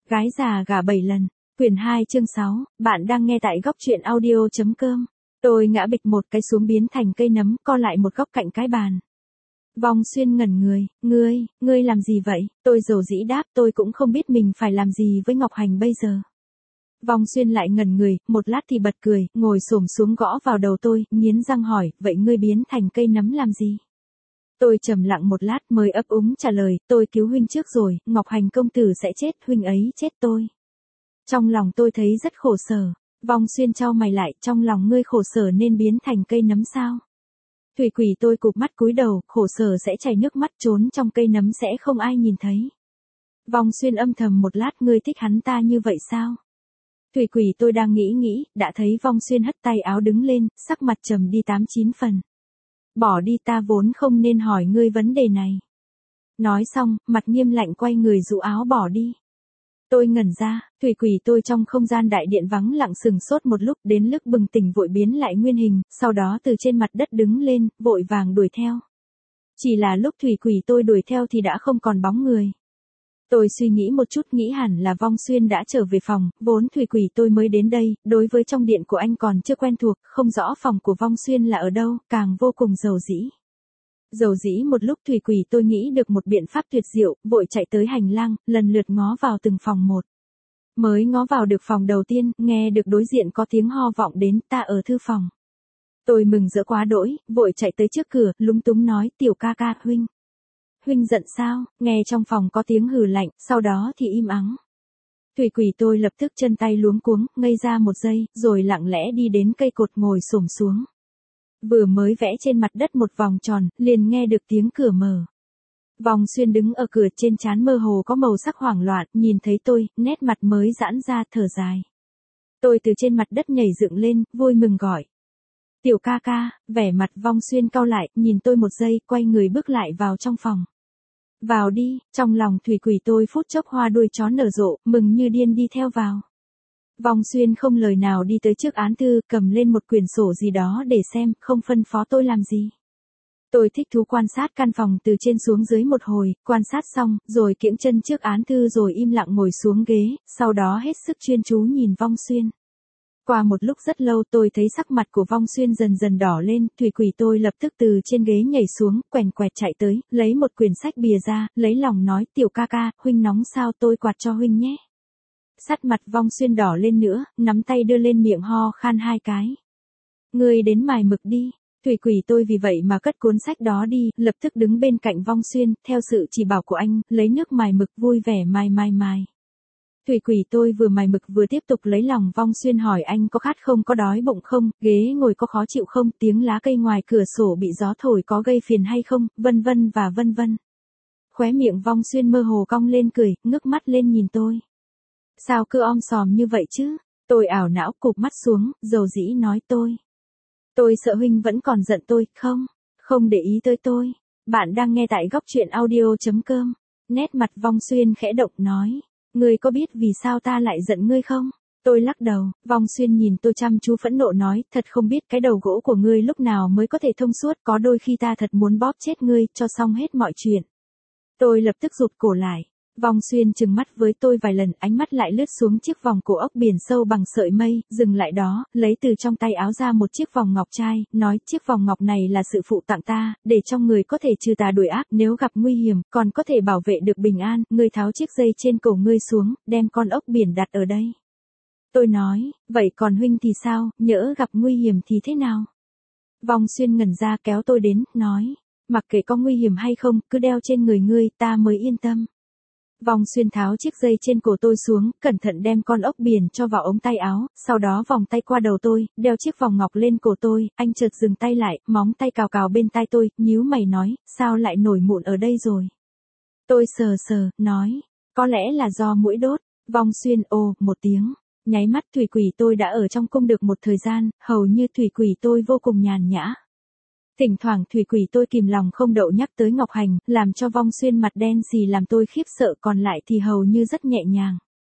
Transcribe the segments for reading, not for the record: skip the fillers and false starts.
Gái già gả 7 lần. Quyển 2 chương 6, bạn đang nghe tại góc truyện audio.com. Tôi ngã bịch một cái xuống biến thành cây nấm, co lại một góc cạnh cái bàn. Vong Xuyên ngẩn người, ngươi làm gì vậy? Tôi dầu dĩ đáp, tôi cũng không biết mình phải làm gì với Ngọc Hành bây giờ. Vong Xuyên lại ngẩn người, một lát thì bật cười, ngồi xổm xuống gõ vào đầu tôi, nghiến răng hỏi, vậy ngươi biến thành cây nấm làm gì? Tôi trầm lặng một lát mới ấp úng trả lời, tôi cứu huynh trước rồi, Ngọc Hành công tử sẽ chết, huynh ấy chết tôi. Trong lòng tôi thấy rất khổ sở. Vong Xuyên chau mày lại, trong lòng ngươi khổ sở nên biến thành cây nấm sao? Thủy Quỷ tôi cụp mắt cúi đầu, khổ sở sẽ chảy nước mắt, trốn trong cây nấm sẽ không ai nhìn thấy. Vong Xuyên âm thầm một lát, ngươi thích hắn ta như vậy sao? Thủy Quỷ tôi đang nghĩ, đã thấy Vong Xuyên hất tay áo đứng lên, sắc mặt trầm đi 8-9 phần. Bỏ đi, ta vốn không nên hỏi ngươi vấn đề này. Nói xong, mặt nghiêm lạnh quay người rũ áo bỏ đi. Tôi ngẩn ra, Thủy Quỷ tôi trong không gian đại điện vắng lặng sừng sốt một lúc, đến lúc bừng tỉnh vội biến lại nguyên hình, sau đó từ trên mặt đất đứng lên, vội vàng đuổi theo. Chỉ là lúc Thủy Quỷ tôi đuổi theo thì đã không còn bóng người. Tôi suy nghĩ một chút, nghĩ hẳn là Vong Xuyên đã trở về phòng, vốn Thủy Quỷ tôi mới đến đây, đối với trong điện của anh còn chưa quen thuộc, không rõ phòng của Vong Xuyên là ở đâu, càng vô cùng dầu dĩ. Dầu dĩ một lúc Thủy Quỷ tôi nghĩ được một biện pháp tuyệt diệu, vội chạy tới hành lang, lần lượt ngó vào từng phòng một. Mới ngó vào được phòng đầu tiên, nghe được đối diện có tiếng ho vọng đến, ta ở thư phòng. Tôi mừng rỡ quá đỗi, vội chạy tới trước cửa, lúng túng nói, tiểu ca ca, huynh. Huynh giận sao? Nghe trong phòng có tiếng hừ lạnh, sau đó thì im ắng. Thủy Quỷ tôi lập tức chân tay luống cuống, ngây ra một giây, rồi lặng lẽ đi đến cây cột ngồi xổm xuống. Vừa mới vẽ trên mặt đất một vòng tròn, liền nghe được tiếng cửa mở. Vong Xuyên đứng ở cửa, trên trán mơ hồ có màu sắc hoảng loạn, nhìn thấy tôi, nét mặt mới giãn ra, thở dài. Tôi từ trên mặt đất nhảy dựng lên, vui mừng gọi. Tiểu ca ca, vẻ mặt Vong Xuyên cau lại, nhìn tôi một giây, quay người bước lại vào trong phòng. Vào đi, trong lòng Thủy Quỷ tôi phút chốc hoa đuôi chó nở rộ, mừng như điên đi theo vào. Vong Xuyên không lời nào đi tới trước án thư, cầm lên một quyển sổ gì đó để xem, không phân phó tôi làm gì. Tôi thích thú quan sát căn phòng từ trên xuống dưới một hồi, quan sát xong, rồi kiễng chân trước án thư rồi im lặng ngồi xuống ghế, sau đó hết sức chuyên chú nhìn Vong Xuyên. Qua một lúc rất lâu tôi thấy sắc mặt của Vong Xuyên dần dần đỏ lên, Thủy Quỷ tôi lập tức từ trên ghế nhảy xuống, quèn quẹt chạy tới, lấy một quyển sách bìa ra, lấy lòng nói, tiểu ca ca, huynh nóng sao, tôi quạt cho huynh nhé. Sắc mặt Vong Xuyên đỏ lên nữa, nắm tay đưa lên miệng ho khan 2 cái. Ngươi đến mài mực đi. Thủy Quỷ tôi vì vậy mà cất cuốn sách đó đi, lập tức đứng bên cạnh Vong Xuyên, theo sự chỉ bảo của anh, lấy nước mài mực vui vẻ mài. Thủy Quỷ tôi vừa mài mực vừa tiếp tục lấy lòng Vong Xuyên hỏi anh có khát không, có đói bụng không, ghế ngồi có khó chịu không, tiếng lá cây ngoài cửa sổ bị gió thổi có gây phiền hay không, vân vân và vân vân. Khóe miệng Vong Xuyên mơ hồ cong lên cười, ngước mắt lên nhìn tôi. Sao cứ om sòm như vậy chứ? Tôi ảo não cụp mắt xuống, dầu dĩ nói tôi sợ huynh vẫn còn giận tôi, không để ý tới tôi. Bạn đang nghe tại góc truyện audio.com. Nét mặt Vong Xuyên khẽ động nói, ngươi có biết vì sao ta lại giận ngươi không? Tôi lắc đầu, Vong Xuyên nhìn tôi chăm chú phẫn nộ nói, thật không biết cái đầu gỗ của ngươi lúc nào mới có thể thông suốt, có đôi khi ta thật muốn bóp chết ngươi, cho xong hết mọi chuyện. Tôi lập tức rụt cổ lại. Vong Xuyên trừng mắt với tôi vài lần, ánh mắt lại lướt xuống chiếc vòng cổ ốc biển sâu bằng sợi mây, dừng lại đó, lấy từ trong tay áo ra một chiếc vòng ngọc trai, nói chiếc vòng ngọc này là sự phụ tặng ta, để trong người có thể trừ tà đuổi ác, nếu gặp nguy hiểm, còn có thể bảo vệ được bình an, ngươi tháo chiếc dây trên cổ ngươi xuống, đem con ốc biển đặt ở đây. Tôi nói, vậy còn huynh thì sao, nhỡ gặp nguy hiểm thì thế nào? Vong Xuyên ngẩn ra kéo tôi đến, nói, mặc kệ có nguy hiểm hay không, cứ đeo trên người ngươi, ta mới yên tâm. Vong Xuyên tháo chiếc dây trên cổ tôi xuống, cẩn thận đem con ốc biển cho vào ống tay áo, sau đó vòng tay qua đầu tôi, đeo chiếc vòng ngọc lên cổ tôi, anh chợt dừng tay lại, móng tay cào cào bên tai tôi, nhíu mày nói, sao lại nổi mụn ở đây rồi? Tôi sờ, nói, có lẽ là do muỗi đốt. Vong Xuyên ồ một tiếng, nháy mắt Thủy Quỷ tôi đã ở trong cung được một thời gian, hầu như Thủy Quỷ tôi vô cùng nhàn nhã. Thỉnh thoảng Thủy Quỷ tôi kìm lòng không đậu nhắc tới Ngọc Hành, làm cho Vong Xuyên mặt đen xì làm tôi khiếp sợ, còn lại thì hầu như rất nhẹ nhàng.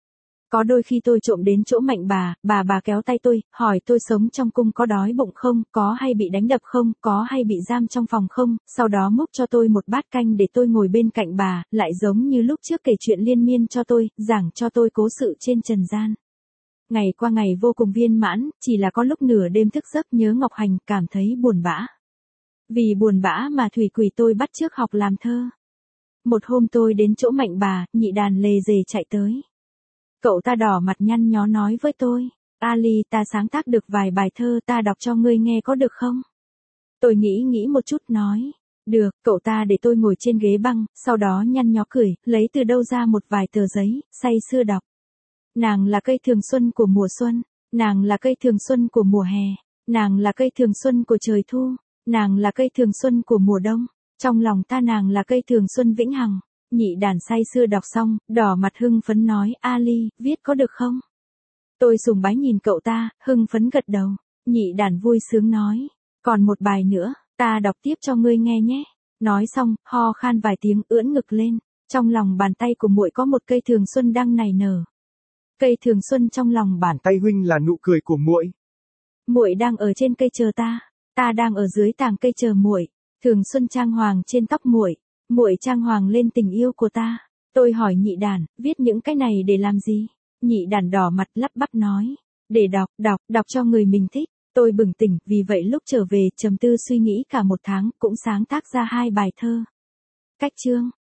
Có đôi khi tôi trộm đến chỗ Mạnh bà kéo tay tôi, hỏi tôi sống trong cung có đói bụng không, có hay bị đánh đập không, có hay bị giam trong phòng không, sau đó múc cho tôi một bát canh để tôi ngồi bên cạnh bà, lại giống như lúc trước kể chuyện liên miên cho tôi, giảng cho tôi cố sự trên trần gian. Ngày qua ngày vô cùng viên mãn, chỉ là có lúc nửa đêm thức giấc nhớ Ngọc Hành, cảm thấy buồn bã. Vì buồn bã mà thủy quỷ tôi bắt chước học làm thơ. Một hôm tôi đến chỗ Mạnh bà, nhị đàn lề dề chạy tới. Cậu ta đỏ mặt nhăn nhó nói với tôi, Ali, ta sáng tác được vài bài thơ, ta đọc cho ngươi nghe có được không? Tôi nghĩ một chút nói, được. Cậu ta để tôi ngồi trên ghế băng, sau đó nhăn nhó cười, lấy từ đâu ra một vài tờ giấy, say sưa đọc. Nàng là cây thường xuân của mùa xuân, nàng là cây thường xuân của mùa hè, nàng là cây thường xuân của trời thu, nàng là cây thường xuân của mùa đông, trong lòng ta nàng là cây thường xuân vĩnh hằng. Nhị đàn say sưa đọc xong, đỏ mặt hưng phấn nói, Ali, viết có được không? Tôi sùng bái nhìn cậu ta, hưng phấn gật đầu. Nhị đàn vui sướng nói, còn một bài nữa, ta đọc tiếp cho ngươi nghe nhé. Nói xong, ho khan vài tiếng, ưỡn ngực lên. Trong lòng bàn tay của muội có một cây thường xuân đang nảy nở. Cây thường xuân trong lòng bàn tay huynh là nụ cười của muội. Muội đang ở trên cây chờ ta đang ở dưới tàng cây chờ muội. Thường xuân trang hoàng trên tóc muội. Muội trang hoàng lên tình yêu của ta. Tôi hỏi nhị đàn, viết những cái này để làm gì? Nhị đàn đỏ mặt lắp bắp nói, để đọc cho người mình thích. Tôi bừng tỉnh, vì vậy lúc trở về trầm tư suy nghĩ cả một tháng cũng sáng tác ra 2 bài thơ. Cách chương